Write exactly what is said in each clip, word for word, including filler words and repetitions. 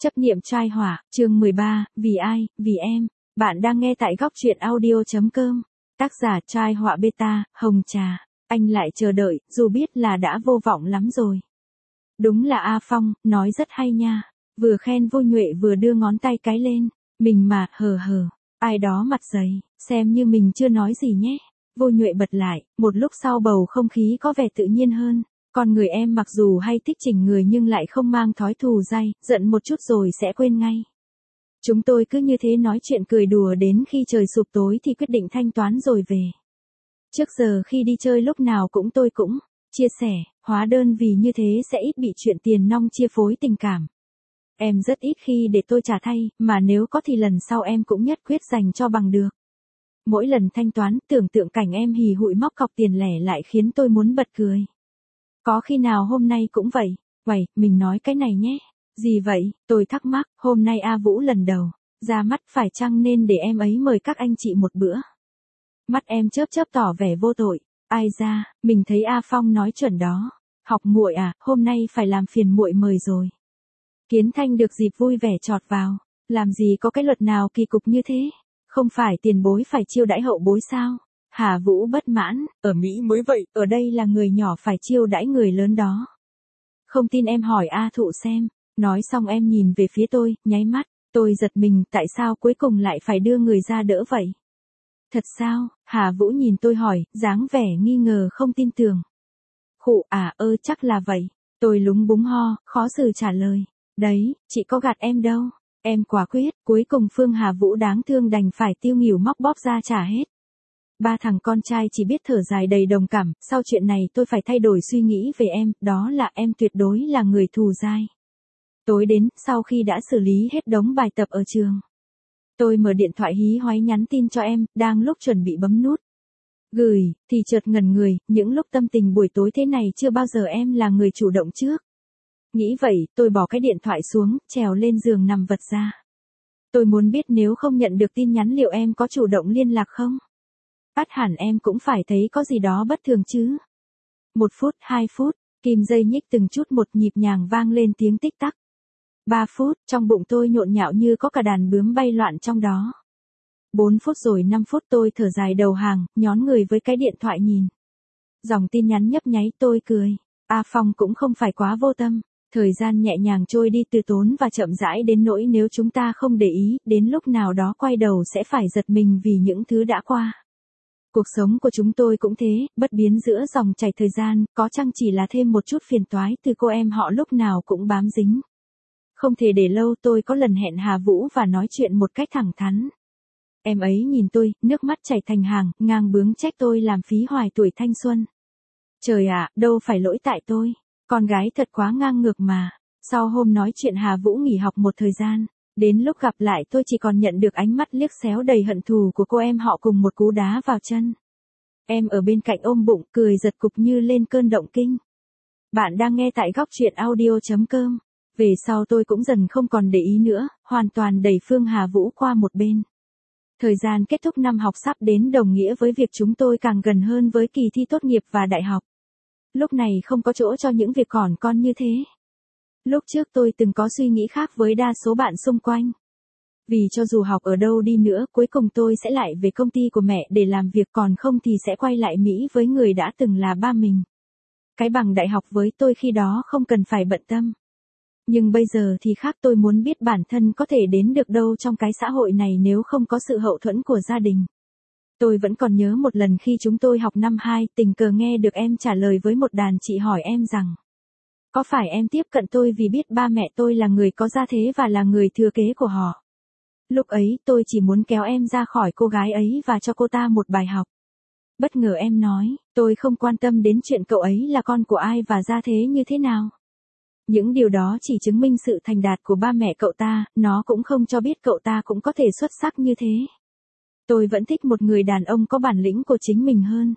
Chấp niệm trai hỏa, chương mười ba, vì ai, vì em. Bạn đang nghe tại góc truyện audio.com. Tác giả trai họa beta, Hồng Trà. Anh lại chờ đợi, dù biết là đã vô vọng lắm rồi. Đúng là A Phong, nói rất hay nha. Vừa khen Vô Nhuệ vừa đưa ngón tay cái lên. Mình mà, hờ hờ. Ai đó mặt dày, xem như mình chưa nói gì nhé. Vô Nhuệ bật lại, một lúc sau bầu không khí có vẻ tự nhiên hơn. Con người em mặc dù hay thích chỉnh người nhưng lại không mang thói thù dai, giận một chút rồi sẽ quên ngay. Chúng tôi cứ như thế nói chuyện cười đùa đến khi trời sụp tối thì quyết định thanh toán rồi về. Trước giờ khi đi chơi lúc nào cũng tôi cũng chia sẻ, hóa đơn vì như thế sẽ ít bị chuyện tiền nong chia phối tình cảm. Em rất ít khi để tôi trả thay, mà nếu có thì lần sau em cũng nhất quyết dành cho bằng được. Mỗi lần thanh toán, tưởng tượng cảnh em hì hụi móc cọc tiền lẻ lại khiến tôi muốn bật cười. Có khi nào hôm nay cũng vậy? Vậy, mình nói cái này nhé. Gì vậy? Tôi thắc mắc, hôm nay A Vũ lần đầu ra mắt phải chăng nên để em ấy mời các anh chị một bữa. Mắt em chớp chớp tỏ vẻ vô tội. Ai ra, mình thấy A Phong nói chuẩn đó. Học muội à, hôm nay phải làm phiền muội mời rồi. Kiến Thanh được dịp vui vẻ chọt vào. Làm gì có cái luật nào kỳ cục như thế? Không phải tiền bối phải chiêu đãi hậu bối sao? Hà Vũ bất mãn, ở Mỹ mới vậy, ở đây là người nhỏ phải chiêu đãi người lớn đó. Không tin em hỏi A Thụ xem. Nói xong em nhìn về phía tôi, nháy mắt, tôi giật mình, tại sao cuối cùng lại phải đưa người ra đỡ vậy? Thật sao? Hà Vũ nhìn tôi hỏi, dáng vẻ nghi ngờ không tin tưởng. Khụ à ơ chắc là vậy. Tôi lúng búng ho, khó xử trả lời. Đấy, chị có gạt em đâu. Em quả quyết, cuối cùng Phương Hà Vũ đáng thương đành phải tiêu nghỉu móc bóp ra trả hết. Ba thằng con trai chỉ biết thở dài đầy đồng cảm, sau chuyện này tôi phải thay đổi suy nghĩ về em, đó là em tuyệt đối là người thù dai. Tối đến, sau khi đã xử lý hết đống bài tập ở trường, tôi mở điện thoại hí hoáy nhắn tin cho em, đang lúc chuẩn bị bấm nút gửi, thì chợt ngẩn người, những lúc tâm tình buổi tối thế này chưa bao giờ em là người chủ động trước. Nghĩ vậy, tôi bỏ cái điện thoại xuống, trèo lên giường nằm vật ra. Tôi muốn biết nếu không nhận được tin nhắn liệu em có chủ động liên lạc không? Ắt hẳn em cũng phải thấy có gì đó bất thường chứ. Một phút, hai phút, kim dây nhích từng chút một nhịp nhàng vang lên tiếng tích tắc. Ba phút, trong bụng tôi nhộn nhạo như có cả đàn bướm bay loạn trong đó. Bốn phút rồi năm phút tôi thở dài đầu hàng, nhón người với cái điện thoại nhìn. Dòng tin nhắn nhấp nháy tôi cười. A Phong cũng không phải quá vô tâm. Thời gian nhẹ nhàng trôi đi từ tốn và chậm rãi đến nỗi nếu chúng ta không để ý, đến lúc nào đó quay đầu sẽ phải giật mình vì những thứ đã qua. Cuộc sống của chúng tôi cũng thế, bất biến giữa dòng chảy thời gian, có chăng chỉ là thêm một chút phiền toái từ cô em họ lúc nào cũng bám dính. Không thể để lâu, tôi có lần hẹn Hà Vũ và nói chuyện một cách thẳng thắn. Em ấy nhìn tôi, nước mắt chảy thành hàng, ngang bướng trách tôi làm phí hoài tuổi thanh xuân. Trời ạ, đâu phải lỗi tại tôi. Con gái thật quá ngang ngược mà. Sau hôm nói chuyện Hà Vũ nghỉ học một thời gian. Đến lúc gặp lại tôi chỉ còn nhận được ánh mắt liếc xéo đầy hận thù của cô em họ cùng một cú đá vào chân. Em ở bên cạnh ôm bụng, cười giật cục như lên cơn động kinh. Bạn đang nghe tại góc truyện audio.com. Về sau tôi cũng dần không còn để ý nữa, hoàn toàn đẩy Phương Hà Vũ qua một bên. Thời gian kết thúc năm học sắp đến đồng nghĩa với việc chúng tôi càng gần hơn với kỳ thi tốt nghiệp và đại học. Lúc này không có chỗ cho những việc còn con như thế. Lúc trước tôi từng có suy nghĩ khác với đa số bạn xung quanh. Vì cho dù học ở đâu đi nữa, cuối cùng tôi sẽ lại về công ty của mẹ để làm việc, còn không thì sẽ quay lại Mỹ với người đã từng là ba mình. Cái bằng đại học với tôi khi đó không cần phải bận tâm. Nhưng bây giờ thì khác, tôi muốn biết bản thân có thể đến được đâu trong cái xã hội này nếu không có sự hậu thuẫn của gia đình. Tôi vẫn còn nhớ một lần khi chúng tôi học năm hai, tình cờ nghe được em trả lời với một đàn chị hỏi em rằng, có phải em tiếp cận tôi vì biết ba mẹ tôi là người có gia thế và là người thừa kế của họ? Lúc ấy tôi chỉ muốn kéo em ra khỏi cô gái ấy và cho cô ta một bài học. Bất ngờ em nói, tôi không quan tâm đến chuyện cậu ấy là con của ai và gia thế như thế nào. Những điều đó chỉ chứng minh sự thành đạt của ba mẹ cậu ta, nó cũng không cho biết cậu ta cũng có thể xuất sắc như thế. Tôi vẫn thích một người đàn ông có bản lĩnh của chính mình hơn.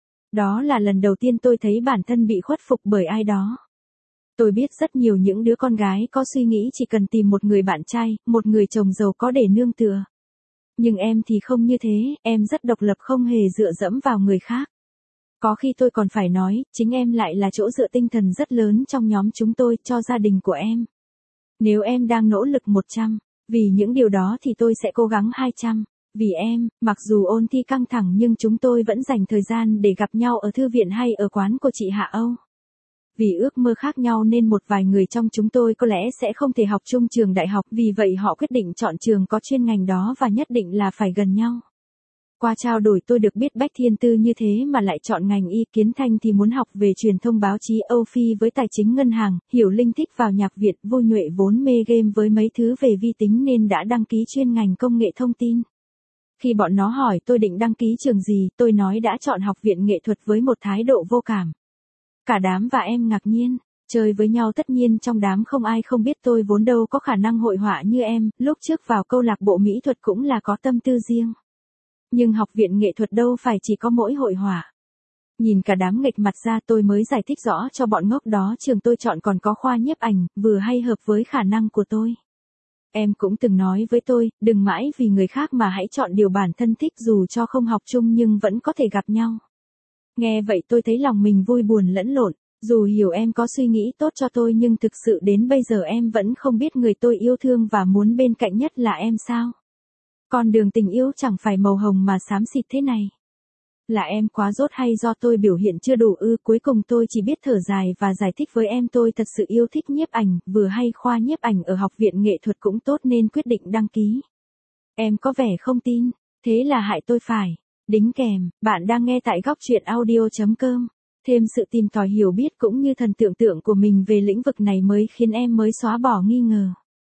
Đó là lần đầu tiên tôi thấy bản thân bị khuất phục bởi ai đó. Tôi biết rất nhiều những đứa con gái có suy nghĩ chỉ cần tìm một người bạn trai, một người chồng giàu có để nương tựa. Nhưng em thì không như thế, em rất độc lập, không hề dựa dẫm vào người khác. Có khi tôi còn phải nói, chính em lại là chỗ dựa tinh thần rất lớn trong nhóm chúng tôi, cho gia đình của em. Nếu em đang nỗ lực một trăm, vì những điều đó thì tôi sẽ cố gắng hai trăm. Vì em, mặc dù ôn thi căng thẳng nhưng chúng tôi vẫn dành thời gian để gặp nhau ở thư viện hay ở quán của chị Hạ Âu. Vì ước mơ khác nhau nên một vài người trong chúng tôi có lẽ sẽ không thể học chung trường đại học, vì vậy họ quyết định chọn trường có chuyên ngành đó và nhất định là phải gần nhau. Qua trao đổi tôi được biết Bách Thiên Tư như thế mà lại chọn ngành y, Kiến Thanh thì muốn học về truyền thông báo chí, Âu Phi với tài chính ngân hàng, Hiểu Linh thích vào nhạc viện, Vô Nhuệ vốn mê game với mấy thứ về vi tính nên đã đăng ký chuyên ngành công nghệ thông tin. Khi bọn nó hỏi tôi định đăng ký trường gì, tôi nói đã chọn học viện nghệ thuật với một thái độ vô cảm. Cả đám và em ngạc nhiên, chơi với nhau tất nhiên trong đám không ai không biết tôi vốn đâu có khả năng hội họa như em, lúc trước vào câu lạc bộ mỹ thuật cũng là có tâm tư riêng. Nhưng học viện nghệ thuật đâu phải chỉ có mỗi hội họa. Nhìn cả đám nghệch mặt ra tôi mới giải thích rõ cho bọn ngốc đó trường tôi chọn còn có khoa nhiếp ảnh, vừa hay hợp với khả năng của tôi. Em cũng từng nói với tôi, đừng mãi vì người khác mà hãy chọn điều bản thân thích dù cho không học chung nhưng vẫn có thể gặp nhau. Nghe vậy tôi thấy lòng mình vui buồn lẫn lộn, dù hiểu em có suy nghĩ tốt cho tôi nhưng thực sự đến bây giờ em vẫn không biết người tôi yêu thương và muốn bên cạnh nhất là em sao. Con đường tình yêu chẳng phải màu hồng mà xám xịt thế này. Là em quá dốt hay do tôi biểu hiện chưa đủ ư? Cuối cùng tôi chỉ biết thở dài và giải thích với em tôi thật sự yêu thích nhiếp ảnh, vừa hay khoa nhiếp ảnh ở học viện nghệ thuật cũng tốt nên quyết định đăng ký. Em có vẻ không tin, thế là hại tôi phải. Đính kèm, bạn đang nghe tại góc truyện audio chấm com. Thêm sự tìm tòi hiểu biết cũng như thần tưởng tượng của mình về lĩnh vực này mới khiến em mới xóa bỏ nghi ngờ.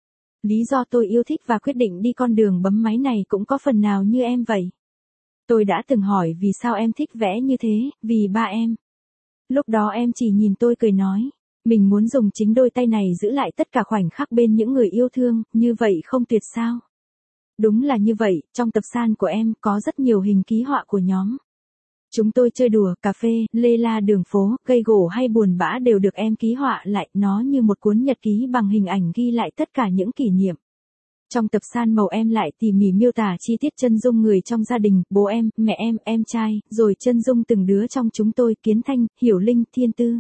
Lý do tôi yêu thích và quyết định đi con đường bấm máy này cũng có phần nào như em vậy. Tôi đã từng hỏi vì sao em thích vẽ như thế, vì ba em. Lúc đó em chỉ nhìn tôi cười nói, mình muốn dùng chính đôi tay này giữ lại tất cả khoảnh khắc bên những người yêu thương, như vậy không tuyệt sao? Đúng là như vậy, trong tập san của em có rất nhiều hình ký họa của nhóm. Chúng tôi chơi đùa, cà phê, lê la đường phố, cây gỗ hay buồn bã đều được em ký họa lại, nó như một cuốn nhật ký bằng hình ảnh ghi lại tất cả những kỷ niệm. Trong tập san màu em lại tỉ mỉ miêu tả chi tiết chân dung người trong gia đình, bố em, mẹ em, em trai, rồi chân dung từng đứa trong chúng tôi, Kiến Thanh, Hiểu Linh, Thiên Tư.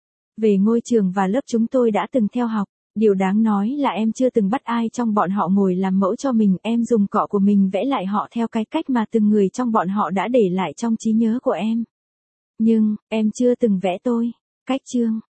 Về ngôi trường và lớp chúng tôi đã từng theo học. Điều đáng nói là em chưa từng bắt ai trong bọn họ ngồi làm mẫu cho mình, em dùng cọ của mình vẽ lại họ theo cái cách mà từng người trong bọn họ đã để lại trong trí nhớ của em. Nhưng, em chưa từng vẽ tôi. Cách chương